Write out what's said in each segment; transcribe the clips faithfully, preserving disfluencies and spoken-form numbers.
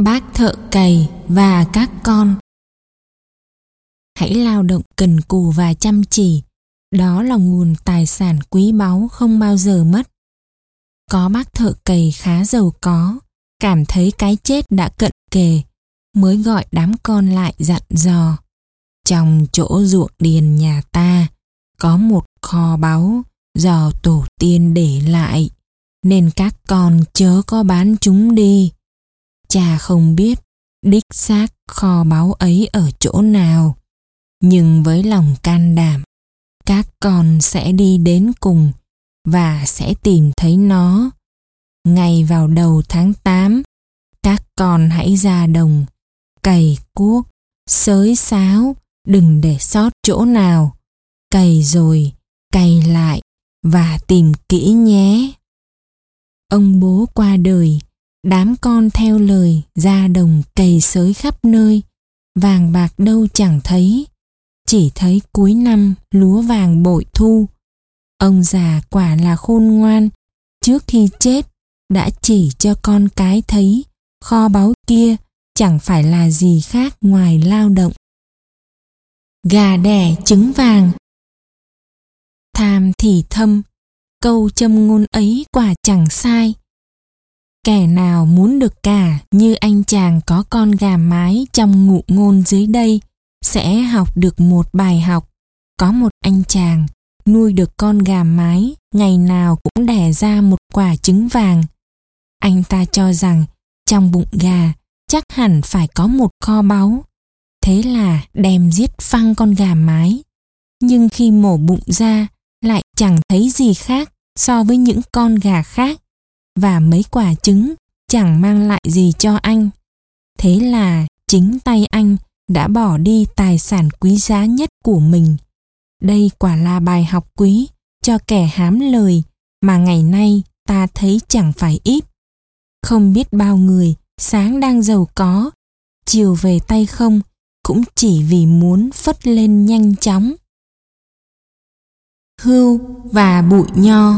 Bác thợ cày và các con. Hãy lao động cần cù và chăm chỉ, đó là nguồn tài sản quý báu không bao giờ mất. Có bác thợ cày khá giàu có, cảm thấy cái chết đã cận kề, mới gọi đám con lại dặn dò: trong chỗ ruộng điền nhà ta có một kho báu do tổ tiên để lại, nên các con chớ có bán chúng đi. Cha không biết đích xác kho báu ấy ở chỗ nào, nhưng với lòng can đảm, các con sẽ đi đến cùng và sẽ tìm thấy nó. Ngày vào đầu tháng tám, các con hãy ra đồng, cày cuốc, xới xáo, đừng để sót chỗ nào. Cày rồi, cày lại và tìm kỹ nhé. Ông bố qua đời, đám con theo lời ra đồng cày xới khắp nơi, vàng bạc đâu chẳng thấy, chỉ thấy cuối năm lúa vàng bội thu. Ông già quả là khôn ngoan, trước khi chết đã chỉ cho con cái thấy kho báu kia chẳng phải là gì khác ngoài lao động. Gà đẻ trứng vàng. Tham thì thâm, câu châm ngôn ấy quả chẳng sai. Kẻ nào muốn được cả như anh chàng có con gà mái trong ngụ ngôn dưới đây sẽ học được một bài học. Có một anh chàng nuôi được con gà mái, ngày nào cũng đẻ ra một quả trứng vàng. Anh ta cho rằng trong bụng gà chắc hẳn phải có một kho báu. Thế là đem giết phăng con gà mái. Nhưng khi mổ bụng ra lại chẳng thấy gì khác so với những con gà khác, và mấy quả trứng chẳng mang lại gì cho anh. Thế là chính tay anh đã bỏ đi tài sản quý giá nhất của mình. Đây quả là bài học quý cho kẻ hám lời mà ngày nay ta thấy chẳng phải ít. Không biết bao người sáng đang giàu có, chiều về tay không, cũng chỉ vì muốn phất lên nhanh chóng. Hươu và bụi nho.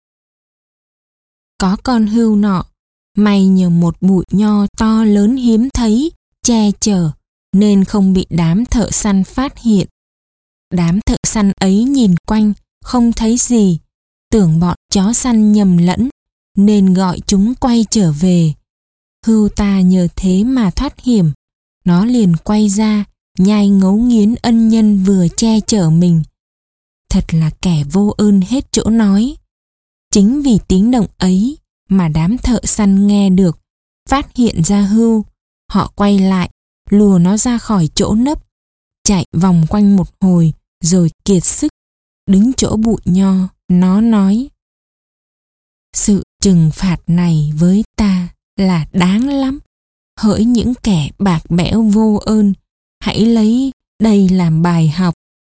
Có con hươu nọ may nhờ một bụi nho to lớn hiếm thấy che chở, nên không bị đám thợ săn phát hiện. Đám thợ săn ấy nhìn quanh không thấy gì, tưởng bọn chó săn nhầm lẫn, nên gọi chúng quay trở về. Hươu ta nhờ thế mà thoát hiểm. Nó liền quay ra nhai ngấu nghiến ân nhân vừa che chở mình. Thật là kẻ vô ơn hết chỗ nói. Chính vì tiếng động ấy mà đám thợ săn nghe được, phát hiện ra hươu. Họ quay lại, lùa nó ra khỏi chỗ nấp, chạy vòng quanh một hồi rồi kiệt sức. Đứng chỗ bụi nho, nó nói: sự trừng phạt này với ta là đáng lắm. Hỡi những kẻ bạc bẽo vô ơn, hãy lấy đây làm bài học.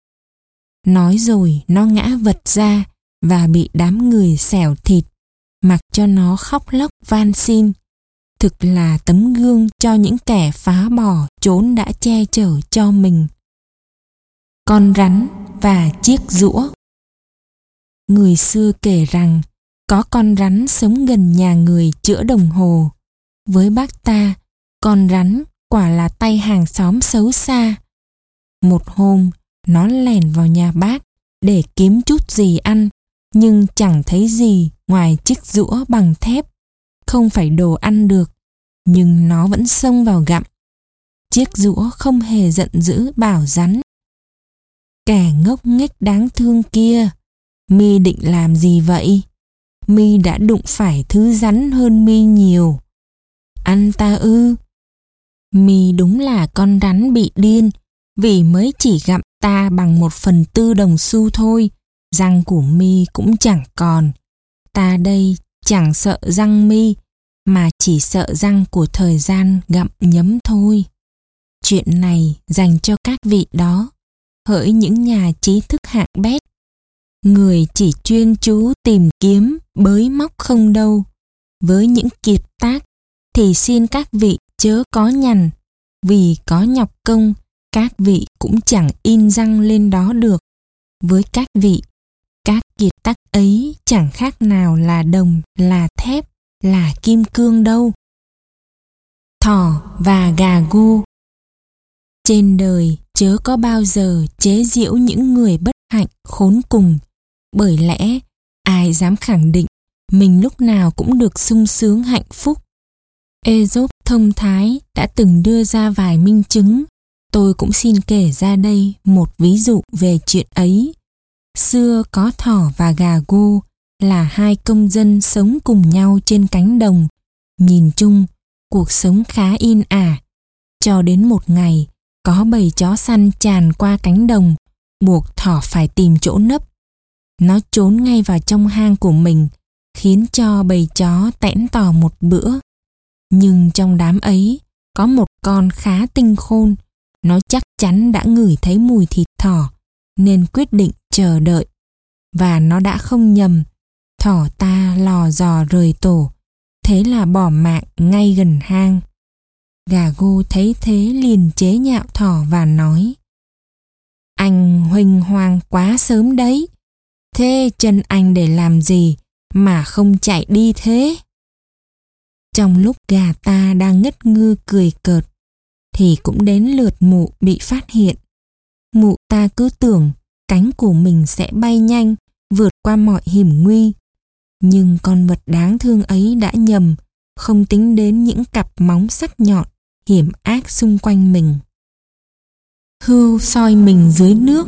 Nói rồi nó ngã vật ra và bị đám người xẻo thịt, mặc cho nó khóc lóc van xin. Thực là tấm gương cho những kẻ phá bỏ chốn đã che chở cho mình. Con rắn và chiếc giũa. Người xưa kể rằng có con rắn sống gần nhà người chữa đồng hồ. Với bác ta, con rắn quả là tay hàng xóm xấu xa. Một hôm, nó lẻn vào nhà bác để kiếm chút gì ăn, nhưng chẳng thấy gì ngoài chiếc giũa bằng thép. Không phải đồ ăn được, nhưng nó vẫn xông vào gặm. Chiếc giũa không hề giận dữ bảo rắn: kẻ ngốc nghếch đáng thương kia, mi định làm gì vậy? Mi đã đụng phải thứ rắn hơn mi nhiều. Ăn ta ư? Mi đúng là con rắn bị điên, vì mới chỉ gặm ta bằng một phần tư đồng xu thôi, răng của mi cũng chẳng còn. Ta đây chẳng sợ răng mi, mà chỉ sợ răng của thời gian gặm nhấm thôi. Chuyện này dành cho các vị đó, hỡi những nhà trí thức hạng bét. Người chỉ chuyên chú tìm kiếm bới móc không đâu. Với những kiệt tác thì xin các vị chớ có nhằn, vì có nhọc công các vị cũng chẳng in răng lên đó được. Với các vị, các kiệt tác ấy chẳng khác nào là đồng, là thép, là kim cương đâu. thỏ và gà gô. Trên đời chớ có bao giờ chế giễu những người bất hạnh khốn cùng, bởi lẽ ai dám khẳng định mình lúc nào cũng được sung sướng hạnh phúc. Aesop thông thái đã từng đưa ra vài minh chứng, tôi cũng xin kể ra đây một ví dụ về chuyện ấy. Xưa có thỏ và gà gô là hai công dân sống cùng nhau trên cánh đồng. Nhìn chung, cuộc sống khá yên ả. Cho đến một ngày, có bầy chó săn tràn qua cánh đồng, buộc thỏ phải tìm chỗ nấp. Nó trốn ngay vào trong hang của mình, khiến cho bầy chó tẽn tò một bữa. Nhưng trong đám ấy, có một con khá tinh khôn. Nó chắc chắn đã ngửi thấy mùi thịt thỏ, nên quyết định chờ đợi. Và nó đã không nhầm, thỏ ta lò dò rời tổ, thế là bỏ mạng ngay gần hang. Gà gô thấy thế liền chế nhạo thỏ và nói: Anh huênh hoang quá sớm đấy, thế chân anh để làm gì mà không chạy đi thế? Trong lúc gà ta đang ngất ngư cười cợt, thì cũng đến lượt mụ bị phát hiện. Mụ ta cứ tưởng cánh của mình sẽ bay nhanh, vượt qua mọi hiểm nguy. Nhưng con vật đáng thương ấy đã nhầm, không tính đến những cặp móng sắc nhọn, hiểm ác xung quanh mình. Hươu soi mình dưới nước.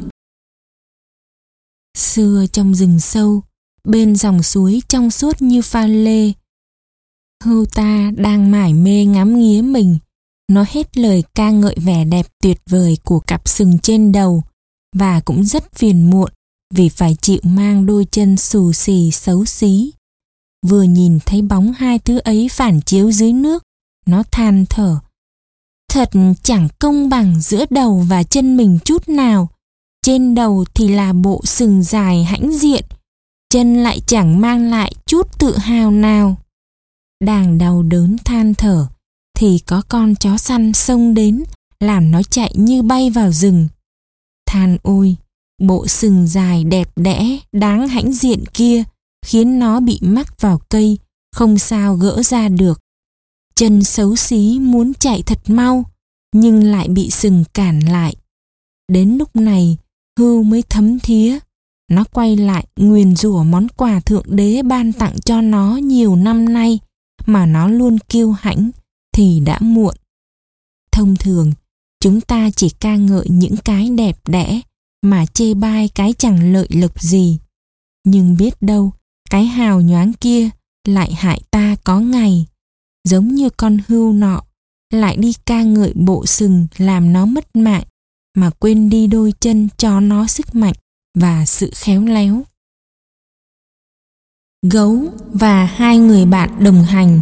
Xưa trong rừng sâu, bên dòng suối trong suốt như pha lê, hươu ta đang mải mê ngắm nghía mình. Nó hết lời ca ngợi vẻ đẹp tuyệt vời của cặp sừng trên đầu, và cũng rất phiền muộn vì phải chịu mang đôi chân xù xì xấu xí. Vừa nhìn thấy bóng hai thứ ấy phản chiếu dưới nước, nó than thở: Thật chẳng công bằng giữa đầu và chân mình chút nào. Trên đầu thì là bộ sừng dài hãnh diện, chân lại chẳng mang lại chút tự hào nào. Đang đau đớn than thở, thì có con chó săn xông đến, làm nó chạy như bay vào rừng. Than ôi, bộ sừng dài đẹp đẽ, đáng hãnh diện kia khiến nó bị mắc vào cây, không sao gỡ ra được. Chân xấu xí muốn chạy thật mau, nhưng lại bị sừng cản lại. Đến lúc này, hươu mới thấm thía. Nó quay lại nguyền rủa món quà thượng đế ban tặng cho nó nhiều năm nay, mà nó luôn kiêu hãnh, thì đã muộn. Thông thường, chúng ta chỉ ca ngợi những cái đẹp đẽ, mà chê bai cái chẳng lợi lộc gì. Nhưng biết đâu, cái hào nhoáng kia lại hại ta có ngày. Giống như con hươu nọ, lại đi ca ngợi bộ sừng làm nó mất mạng, mà quên đi đôi chân cho nó sức mạnh và sự khéo léo. Gấu và hai người bạn đồng hành.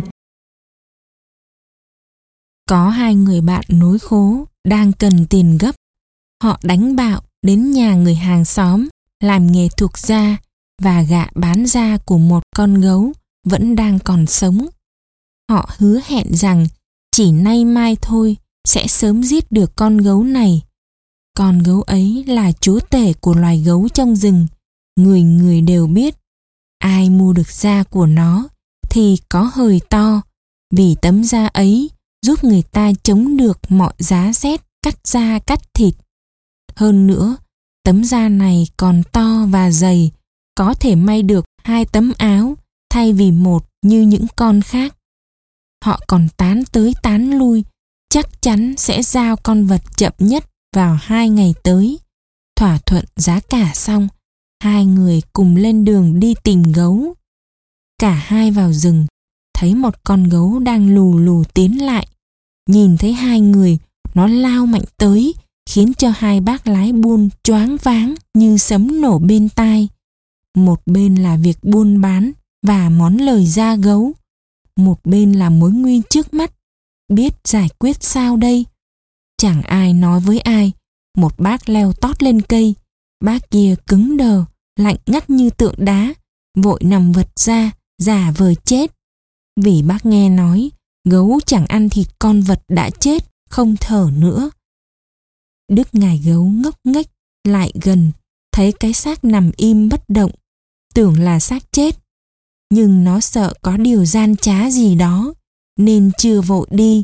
Có hai người bạn nối khố đang cần tiền gấp. Họ đánh bạo đến nhà người hàng xóm, làm nghề thuộc da và gạ bán da của một con gấu vẫn đang còn sống. Họ hứa hẹn rằng chỉ nay mai thôi sẽ sớm giết được con gấu này. Con gấu ấy là chúa tể của loài gấu trong rừng, người người đều biết. Ai mua được da của nó thì có hời to, vì tấm da ấy giúp người ta chống được mọi giá rét cắt da cắt thịt. Hơn nữa, tấm da này còn to và dày, có thể may được hai tấm áo thay vì một như những con khác. Họ còn tán tới tán lui, chắc chắn sẽ giao con vật chậm nhất vào hai ngày tới. Thỏa thuận giá cả xong, hai người cùng lên đường đi tìm gấu. Cả hai vào rừng, thấy một con gấu đang lù lù tiến lại. Nhìn thấy hai người, nó lao mạnh tới, khiến cho hai bác lái buôn choáng váng như sấm nổ bên tai. Một bên là việc buôn bán và món lời da gấu, một bên là mối nguy trước mắt, biết giải quyết sao đây. Chẳng ai nói với ai. Một bác leo tót lên cây, bác kia cứng đờ, lạnh ngắt như tượng đá, vội nằm vật ra, giả vờ chết. Vì bác nghe nói gấu chẳng ăn thịt con vật đã chết, không thở nữa. Đức ngài gấu ngốc nghếch lại gần, thấy cái xác nằm im bất động, tưởng là xác chết. Nhưng nó sợ có điều gian trá gì đó, nên chưa vội đi,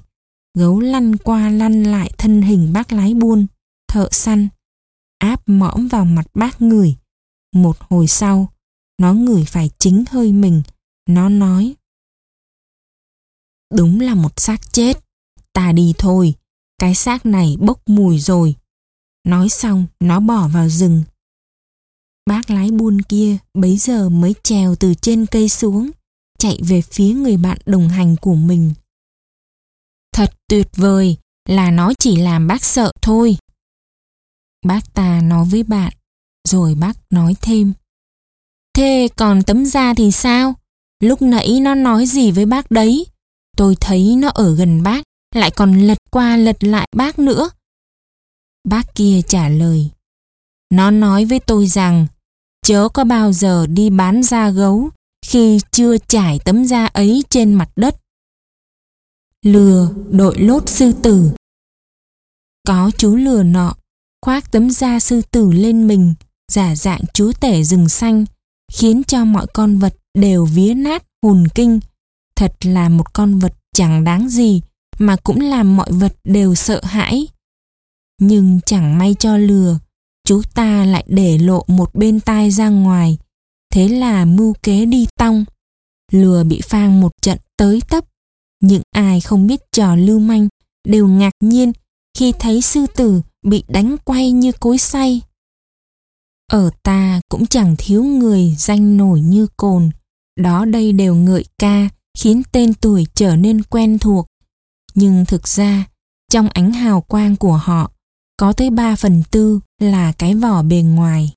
Gấu lăn qua lăn lại thân hình bác lái buôn, thợ săn, áp mõm vào mặt bác ngửi. Một hồi sau, nó ngửi phải chính hơi mình. Nó nói: "Đúng là một xác chết. Ta đi thôi, cái xác này bốc mùi rồi." Nói xong, nó bỏ vào rừng. Bác lái buôn kia bấy giờ mới trèo từ trên cây xuống, chạy về phía người bạn đồng hành của mình. "Thật tuyệt vời, là nó chỉ làm bác sợ thôi." Bác ta nói với bạn, rồi bác nói thêm: "Thế còn tấm da thì sao? Lúc nãy nó nói gì với bác đấy? Tôi thấy nó ở gần bác, lại còn lật qua lật lại bác nữa." Bác kia trả lời: "Nó nói với tôi rằng chớ có bao giờ đi bán da gấu khi chưa trải tấm da ấy trên mặt đất." Lừa đội lốt sư tử. Có chú lừa nọ khoác tấm da sư tử lên mình, giả dạng chúa tể rừng xanh, khiến cho mọi con vật đều vía nát hồn kinh. Thật là một con vật chẳng đáng gì mà cũng làm mọi vật đều sợ hãi. Nhưng chẳng may cho lừa, chú ta lại để lộ một bên tai ra ngoài, thế là mưu kế đi tong. Lừa bị phang một trận tới tấp. Những ai không biết trò lưu manh đều ngạc nhiên khi thấy sư tử bị đánh quay như cối xay. Ở ta cũng chẳng thiếu người danh nổi như Cồn, đó đây đều ngợi ca khiến tên tuổi trở nên quen thuộc. Nhưng thực ra, trong ánh hào quang của họ, có tới ba phần tư là cái vỏ bề ngoài.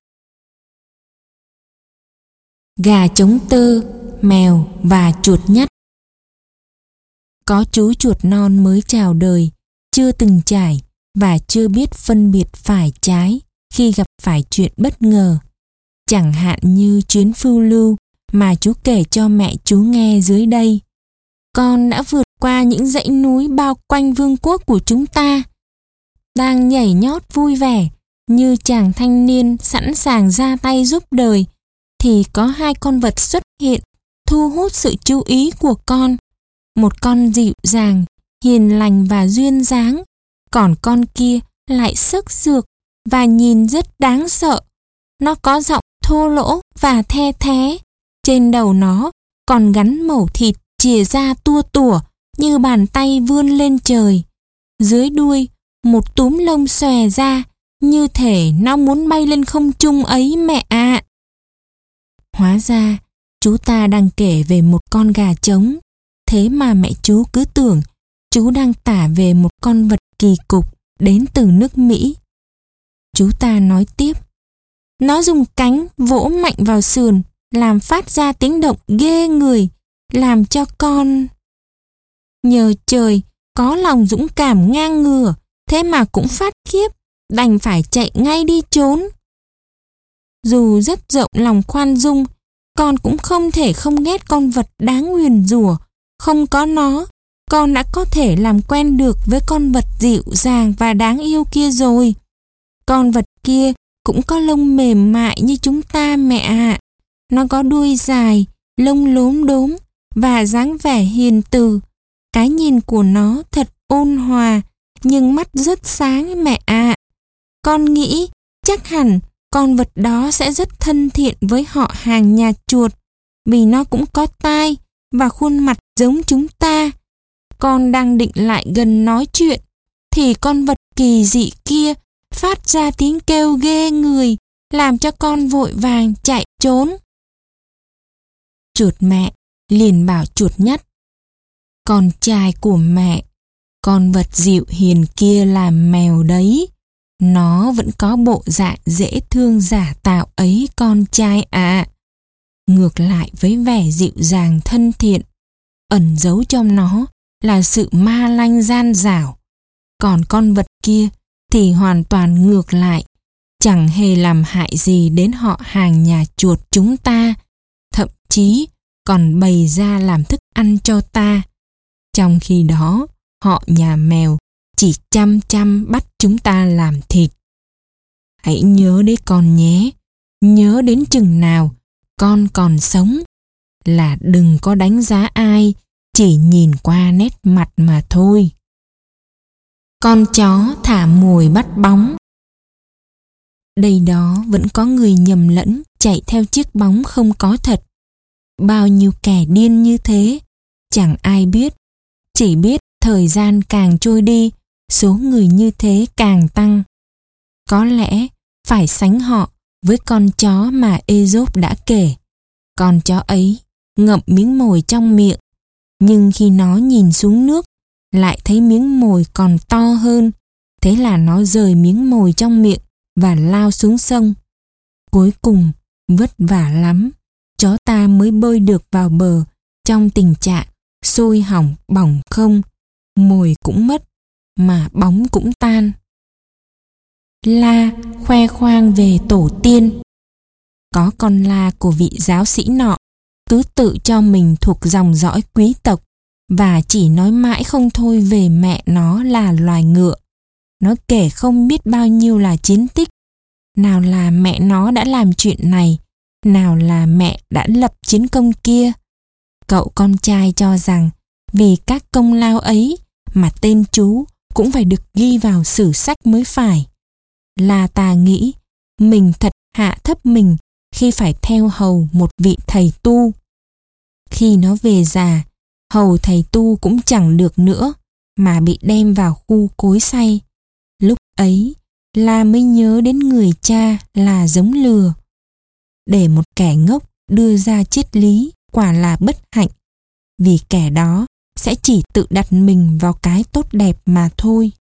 Gà trống tơ, mèo và chuột nhắt. Có chú chuột non mới chào đời, chưa từng trải và chưa biết phân biệt phải trái khi gặp phải chuyện bất ngờ. Chẳng hạn như chuyến phiêu lưu mà chú kể cho mẹ chú nghe dưới đây. Con đã vượt qua những dãy núi bao quanh vương quốc của chúng ta. Đang nhảy nhót vui vẻ như chàng thanh niên sẵn sàng ra tay giúp đời, thì có hai con vật xuất hiện thu hút sự chú ý của con. Một con dịu dàng, hiền lành và duyên dáng, còn con kia lại sức sược và nhìn rất đáng sợ. Nó có giọng thô lỗ và the thé. Trên đầu nó còn gắn mẩu thịt chìa ra tua tủa như bàn tay vươn lên trời. Dưới đuôi một túm lông xòe ra như thể nó muốn bay lên không trung ấy mẹ ạ. À. Hóa ra chú ta đang kể về một con gà trống. Thế mà mẹ chú cứ tưởng chú đang tả về một con vật kỳ cục đến từ nước Mỹ. Chú ta nói tiếp: "Nó dùng cánh vỗ mạnh vào sườn, làm phát ra tiếng động ghê người, làm cho con..." Nhờ trời có lòng dũng cảm ngang ngửa, thế mà cũng phát khiếp, đành phải chạy ngay đi trốn. Dù rất rộng lòng khoan dung, con cũng không thể không ghét con vật đáng nguyền rủa. Không có nó, con đã có thể làm quen được với con vật dịu dàng và đáng yêu kia rồi. Con vật kia cũng có lông mềm mại như chúng ta mẹ ạ. Nó có đuôi dài, lông lốm đốm và dáng vẻ hiền từ. Cái nhìn của nó thật ôn hòa, nhưng mắt rất sáng mẹ ạ. Con nghĩ chắc hẳn con vật đó sẽ rất thân thiện với họ hàng nhà chuột, vì nó cũng có tai và khuôn mặt giống chúng ta. Con đang định lại gần nói chuyện, thì con vật kỳ dị kia phát ra tiếng kêu ghê người, làm cho con vội vàng chạy trốn. Chuột mẹ liền bảo chuột nhắt: "Con trai của mẹ, con vật dịu hiền kia là mèo đấy. Nó vẫn có bộ dạng dễ thương giả tạo ấy con trai ạ." À. Ngược lại với vẻ dịu dàng thân thiện, ẩn giấu trong nó là sự ma lanh gian dảo. Còn con vật kia thì hoàn toàn ngược lại, chẳng hề làm hại gì đến họ hàng nhà chuột chúng ta, thậm chí còn bày ra làm thức ăn cho ta. Trong khi đó, họ nhà mèo chỉ chăm chăm bắt chúng ta làm thịt. Hãy nhớ đấy con nhé, nhớ đến chừng nào con còn sống là đừng có đánh giá ai chỉ nhìn qua nét mặt mà thôi. Con chó thả mồi bắt bóng. Đây đó vẫn có người nhầm lẫn chạy theo chiếc bóng không có thật. Bao nhiêu kẻ điên như thế, chẳng ai biết. Chỉ biết thời gian càng trôi đi, số người như thế càng tăng. Có lẽ phải sánh họ với con chó mà Aesop đã kể. Con chó ấy ngậm miếng mồi trong miệng, nhưng khi nó nhìn xuống nước, lại thấy miếng mồi còn to hơn. Thế là nó rời miếng mồi trong miệng và lao xuống sông. Cuối cùng, vất vả lắm, chó ta mới bơi được vào bờ trong tình trạng sôi hỏng bỏng không, mồi cũng mất, mà bóng cũng tan. La khoe khoang về tổ tiên. Có con la của vị giáo sĩ nọ cứ tự cho mình thuộc dòng dõi quý tộc và chỉ nói mãi không thôi về mẹ nó là loài ngựa. Nó kể không biết bao nhiêu là chiến tích. Nào là mẹ nó đã làm chuyện này, nào là mẹ đã lập chiến công kia. Cậu con trai cho rằng vì các công lao ấy mà tên chú cũng phải được ghi vào sử sách mới phải. Là ta nghĩ mình thật hạ thấp mình khi phải theo hầu một vị thầy tu. Khi nó về già, hầu thầy tu cũng chẳng được nữa, mà bị đem vào khu cối xay. Lúc ấy, La mới nhớ đến người cha là giống lừa. Để một kẻ ngốc đưa ra triết lý quả là bất hạnh, vì kẻ đó sẽ chỉ tự đặt mình vào cái tốt đẹp mà thôi.